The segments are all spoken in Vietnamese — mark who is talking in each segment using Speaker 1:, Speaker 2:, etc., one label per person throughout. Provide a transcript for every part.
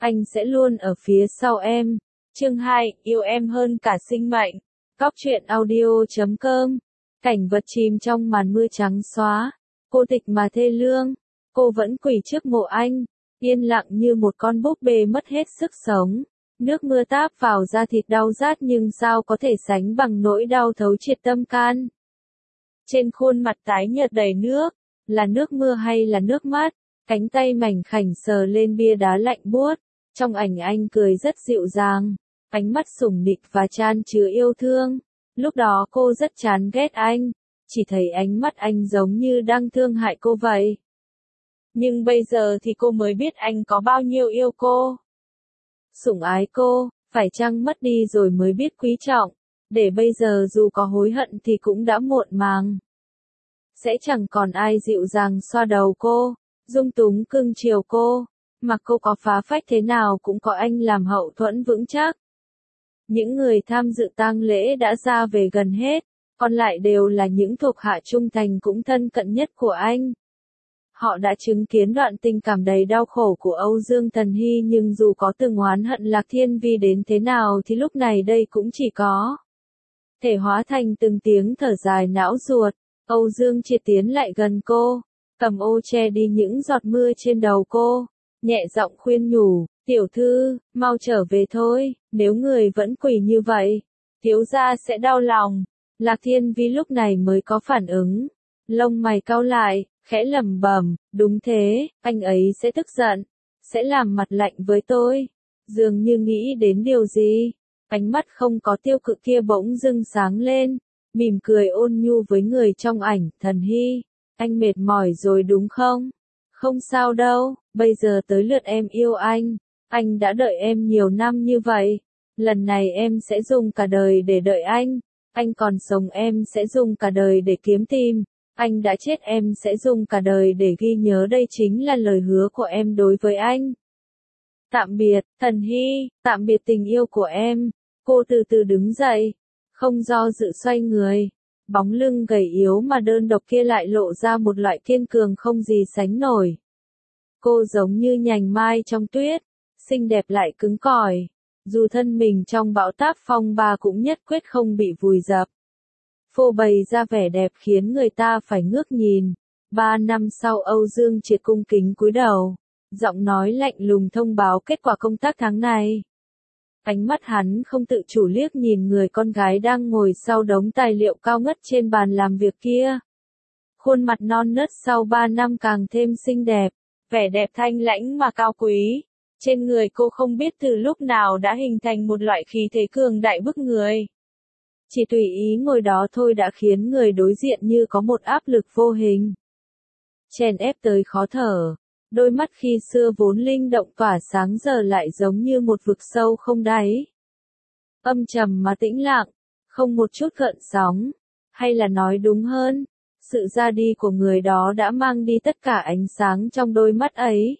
Speaker 1: anh sẽ luôn ở phía sau em. Chương 2, yêu em hơn cả sinh mệnh. Cóc truyện audio.com. Cảnh vật chìm trong màn mưa trắng xóa, cô tịch mà thê lương, cô vẫn quỳ trước mộ anh, yên lặng như một con búp bê mất hết sức sống. Nước mưa táp vào da thịt đau rát nhưng sao có thể sánh bằng nỗi đau thấu triệt tâm can. Trên khuôn mặt tái nhợt đầy nước, là nước mưa hay là nước mắt? Cánh tay mảnh khảnh sờ lên bia đá lạnh buốt, trong ảnh anh cười rất dịu dàng, ánh mắt sủng nịch và chan chứa yêu thương. Lúc đó cô rất chán ghét anh, chỉ thấy ánh mắt anh giống như đang thương hại cô vậy. Nhưng bây giờ thì cô mới biết anh có bao nhiêu yêu cô. Sủng ái cô, phải chăng mất đi rồi mới biết quý trọng, để bây giờ dù có hối hận thì cũng đã muộn màng. Sẽ chẳng còn ai dịu dàng xoa đầu cô, dung túng cưng chiều cô, mặc cô có phá phách thế nào cũng có anh làm hậu thuẫn vững chắc. Những người tham dự tang lễ đã ra về gần hết, còn lại đều là những thuộc hạ trung thành cũng thân cận nhất của anh. Họ đã chứng kiến đoạn tình cảm đầy đau khổ của Âu Dương Thần Hy, nhưng dù có từng oán hận Lạc Thiên Vi đến thế nào thì lúc này đây cũng chỉ có thể hóa thành từng tiếng thở dài não ruột. Âu Dương Triệt tiến lại gần cô, cầm ô che đi những giọt mưa trên đầu cô, nhẹ giọng khuyên nhủ, tiểu thư, mau trở về thôi, nếu người vẫn quỳ như vậy, thiếu gia sẽ đau lòng. Lạc Thiên Vi lúc này mới có phản ứng, lông mày cau lại, khẽ lẩm bẩm, đúng thế, anh ấy sẽ tức giận, sẽ làm mặt lạnh với tôi. Dường như nghĩ đến điều gì, ánh mắt không có tiêu cự kia bỗng dưng sáng lên, mỉm cười ôn nhu với người trong ảnh, Thần Hy, anh mệt mỏi rồi đúng không? Không sao đâu, bây giờ tới lượt em yêu anh đã đợi em nhiều năm như vậy, lần này em sẽ dùng cả đời để đợi anh còn sống em sẽ dùng cả đời để kiếm tìm, anh đã chết em sẽ dùng cả đời để ghi nhớ, đây chính là lời hứa của em đối với anh. Tạm biệt, Thần Hy, tạm biệt tình yêu của em. Cô từ từ đứng dậy, không do dự xoay người, bóng lưng gầy yếu mà đơn độc kia lại lộ ra một loại kiên cường không gì sánh nổi. Cô giống như nhành mai trong tuyết, xinh đẹp lại cứng cỏi, dù thân mình trong bão táp phong ba cũng nhất quyết không bị vùi dập. Phô bày ra vẻ đẹp khiến người ta phải ngước nhìn. 3 năm sau Âu Dương Triệt cung kính cúi đầu, giọng nói lạnh lùng thông báo kết quả công tác tháng này. Ánh mắt hắn không tự chủ liếc nhìn người con gái đang ngồi sau đống tài liệu cao ngất trên bàn làm việc kia. Khuôn mặt non nớt sau 3 năm càng thêm xinh đẹp, vẻ đẹp thanh lãnh mà cao quý. Trên người cô không biết từ lúc nào đã hình thành một loại khí thế cường đại bức người. Chỉ tùy ý ngồi đó thôi đã khiến người đối diện như có một áp lực vô hình chèn ép tới khó thở. Đôi mắt khi xưa vốn linh động tỏa sáng giờ lại giống như một vực sâu không đáy. Âm trầm mà tĩnh lặng, không một chút gợn sóng, hay là nói đúng hơn, sự ra đi của người đó đã mang đi tất cả ánh sáng trong đôi mắt ấy.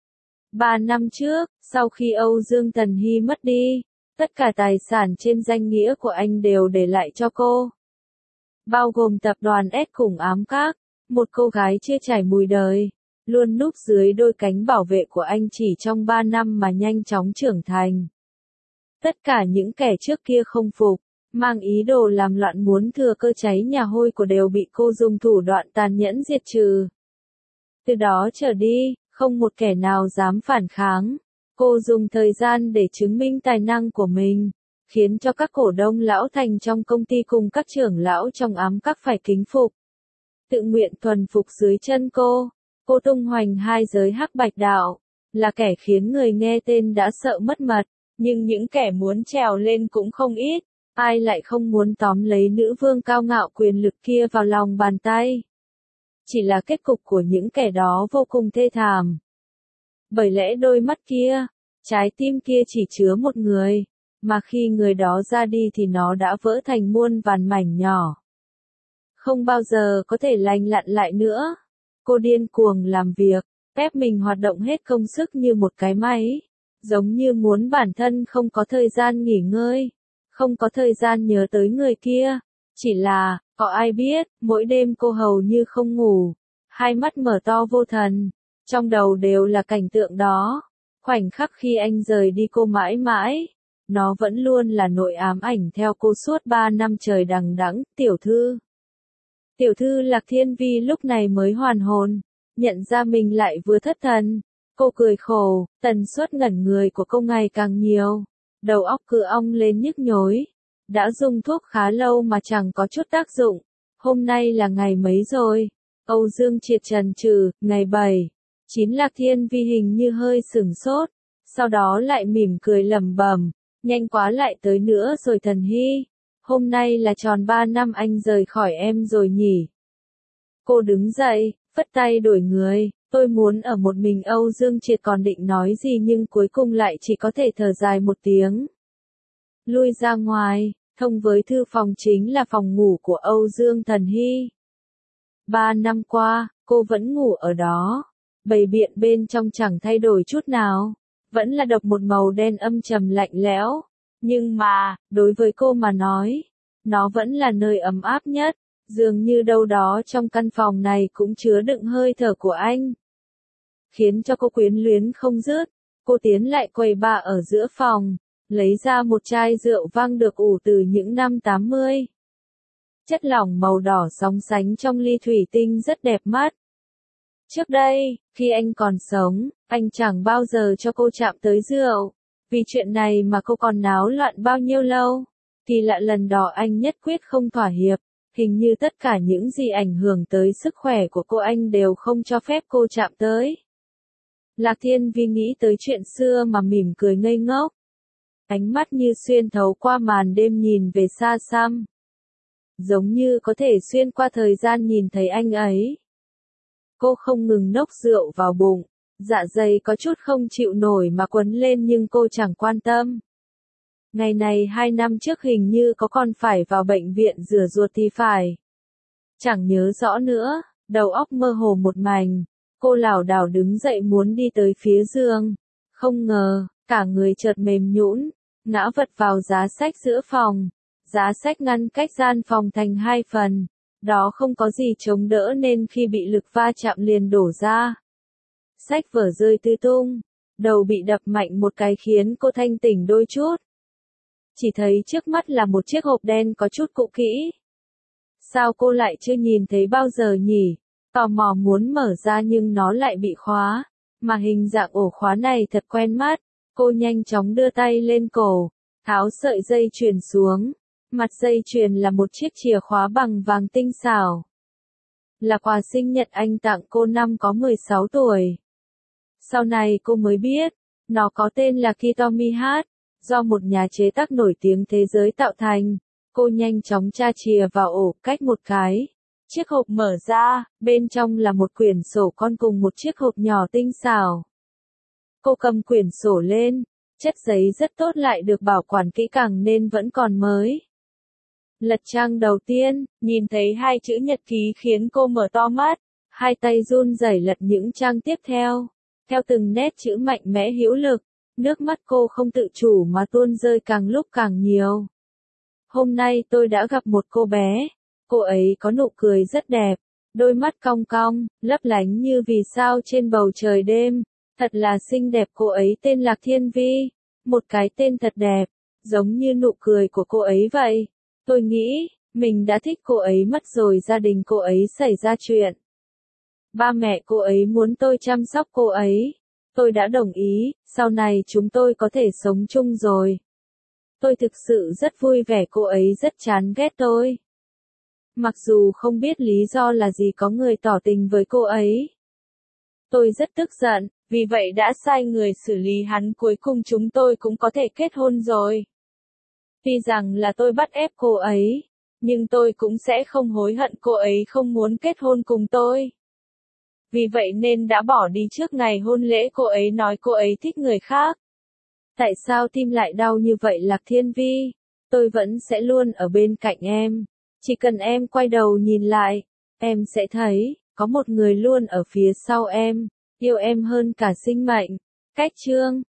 Speaker 1: 3 năm trước, sau khi Âu Dương Thần Hy mất đi, tất cả tài sản trên danh nghĩa của anh đều để lại cho cô. Bao gồm tập đoàn S cùng Ám Các, một cô gái chưa trải mùi đời, luôn núp dưới đôi cánh bảo vệ của anh chỉ trong 3 năm mà nhanh chóng trưởng thành. Tất cả những kẻ trước kia không phục, mang ý đồ làm loạn muốn thừa cơ cháy nhà hôi của đều bị cô dùng thủ đoạn tàn nhẫn diệt trừ. Từ đó trở đi, không một kẻ nào dám phản kháng. Cô dùng thời gian để chứng minh tài năng của mình, khiến cho các cổ đông lão thành trong công ty cùng các trưởng lão trong Ám Các phải kính phục. Tự nguyện thuần phục dưới chân cô. Cô tung hoành hai giới hắc bạch đạo, là kẻ khiến người nghe tên đã sợ mất mật, nhưng những kẻ muốn trèo lên cũng không ít, ai lại không muốn tóm lấy nữ vương cao ngạo quyền lực kia vào lòng bàn tay. Chỉ là kết cục của những kẻ đó vô cùng thê thảm. Bởi lẽ đôi mắt kia, trái tim kia chỉ chứa một người, mà khi người đó ra đi thì nó đã vỡ thành muôn vàn mảnh nhỏ. Không bao giờ có thể lành lặn lại nữa. Cô điên cuồng làm việc, ép mình hoạt động hết công sức như một cái máy, giống như muốn bản thân không có thời gian nghỉ ngơi, không có thời gian nhớ tới người kia. Chỉ là, có ai biết, mỗi đêm cô hầu như không ngủ, hai mắt mở to vô thần, trong đầu đều là cảnh tượng đó. Khoảnh khắc khi anh rời đi cô mãi mãi, nó vẫn luôn là nỗi ám ảnh theo cô suốt 3 năm trời đằng đẵng. Tiểu thư. Tiểu thư Lạc Thiên Vi lúc này mới hoàn hồn, nhận ra mình lại vừa thất thần. Cô cười khổ, tần suất ngẩn người của cô ngày càng nhiều. Đầu óc cứ ong lên nhức nhối. Đã dùng thuốc khá lâu mà chẳng có chút tác dụng. Hôm nay là ngày mấy rồi? Âu Dương Triệt trần trừ, ngày 7. 9 Lạc Thiên Vi hình như hơi sửng sốt. Sau đó lại mỉm cười lẩm bẩm, nhanh quá lại tới nữa rồi Thần Hy. Hôm nay là tròn 3 năm anh rời khỏi em rồi nhỉ? Cô đứng dậy, phất tay đổi người. Tôi muốn ở một mình. Âu Dương Triệt còn định nói gì nhưng cuối cùng lại chỉ có thể thở dài một tiếng. Lui ra ngoài, thông với thư phòng chính là phòng ngủ của Âu Dương Thần Hy. 3 năm qua, cô vẫn ngủ ở đó. Bày biện bên trong chẳng thay đổi chút nào. Vẫn là độc một màu đen âm trầm lạnh lẽo. Nhưng mà, đối với cô mà nói, nó vẫn là nơi ấm áp nhất. Dường như đâu đó trong căn phòng này cũng chứa đựng hơi thở của anh. Khiến cho cô quyến luyến không dứt. Cô tiến lại quầy bar ở giữa phòng, lấy ra một chai rượu vang được ủ từ những năm 80. Chất lỏng màu đỏ sóng sánh trong ly thủy tinh rất đẹp mắt. Trước đây, khi anh còn sống, anh chẳng bao giờ cho cô chạm tới rượu. Vì chuyện này mà cô còn náo loạn bao nhiêu lâu. Kỳ lạ lần đó anh nhất quyết không thỏa hiệp. Hình như tất cả những gì ảnh hưởng tới sức khỏe của cô anh đều không cho phép cô chạm tới. Lạc Thiên Vi nghĩ tới chuyện xưa mà mỉm cười ngây ngốc. Ánh mắt như xuyên thấu qua màn đêm nhìn về xa xăm. Giống như có thể xuyên qua thời gian nhìn thấy anh ấy. Cô không ngừng nốc rượu vào bụng. Dạ dày có chút không chịu nổi mà quấn lên nhưng cô chẳng quan tâm. Ngày này 2 năm trước hình như có con phải vào bệnh viện rửa ruột thì phải. Chẳng nhớ rõ nữa, đầu óc mơ hồ một mảnh. Cô lảo đảo đứng dậy muốn đi tới phía giường. Không ngờ, cả người chợt mềm nhũn, ngã vật vào giá sách giữa phòng. Giá sách ngăn cách gian phòng thành 2 phần. Đó không có gì chống đỡ nên khi bị lực va chạm liền đổ ra. Sách vở rơi tứ tung. Đầu bị đập mạnh một cái khiến cô thanh tỉnh đôi chút. Chỉ thấy trước mắt là một chiếc hộp đen có chút cũ kỹ. Sao cô lại chưa nhìn thấy bao giờ nhỉ? Tò mò muốn mở ra nhưng nó lại bị khóa. Mà hình dạng ổ khóa này thật quen mắt. Cô nhanh chóng đưa tay lên cổ, tháo sợi dây chuyền xuống. Mặt dây chuyền là một chiếc chìa khóa bằng vàng tinh xảo. Là quà sinh nhật anh tặng cô năm có 16 tuổi. Sau này cô mới biết, nó có tên là Kitomi Hát, do một nhà chế tác nổi tiếng thế giới tạo thành. Cô nhanh chóng tra chìa vào ổ, cách một cái. Chiếc hộp mở ra, bên trong là một quyển sổ con cùng một chiếc hộp nhỏ tinh xảo. Cô cầm quyển sổ lên, chất giấy rất tốt lại được bảo quản kỹ càng nên vẫn còn mới. Lật trang đầu tiên, nhìn thấy 2 chữ nhật ký khiến cô mở to mắt, 2 tay run rẩy lật những trang tiếp theo. Theo từng nét chữ mạnh mẽ hữu lực, nước mắt cô không tự chủ mà tuôn rơi càng lúc càng nhiều. Hôm nay tôi đã gặp một cô bé, cô ấy có nụ cười rất đẹp, đôi mắt cong cong, lấp lánh như vì sao trên bầu trời đêm, thật là xinh đẹp. Cô ấy tên Lạc Thiên Vi, một cái tên thật đẹp, giống như nụ cười của cô ấy vậy. Tôi nghĩ, mình đã thích cô ấy mất rồi. Gia đình cô ấy xảy ra chuyện. Ba mẹ cô ấy muốn tôi chăm sóc cô ấy. Tôi đã đồng ý, sau này chúng tôi có thể sống chung rồi. Tôi thực sự rất vui vẻ. Cô ấy rất chán ghét tôi. Mặc dù không biết lý do là gì có người tỏ tình với cô ấy. Tôi rất tức giận, vì vậy đã sai người xử lý hắn. Cuối cùng chúng tôi cũng có thể kết hôn rồi. Tuy rằng là tôi bắt ép cô ấy, nhưng tôi cũng sẽ không hối hận. Cô ấy không muốn kết hôn cùng tôi. Vì vậy nên đã bỏ đi trước ngày hôn lễ. Cô ấy nói cô ấy thích người khác. Tại sao tim lại đau như vậy Lạc Thiên Vi? Tôi vẫn sẽ luôn ở bên cạnh em. Chỉ cần em quay đầu nhìn lại, em sẽ thấy, có một người luôn ở phía sau em, yêu em hơn cả sinh mệnh. Cách chương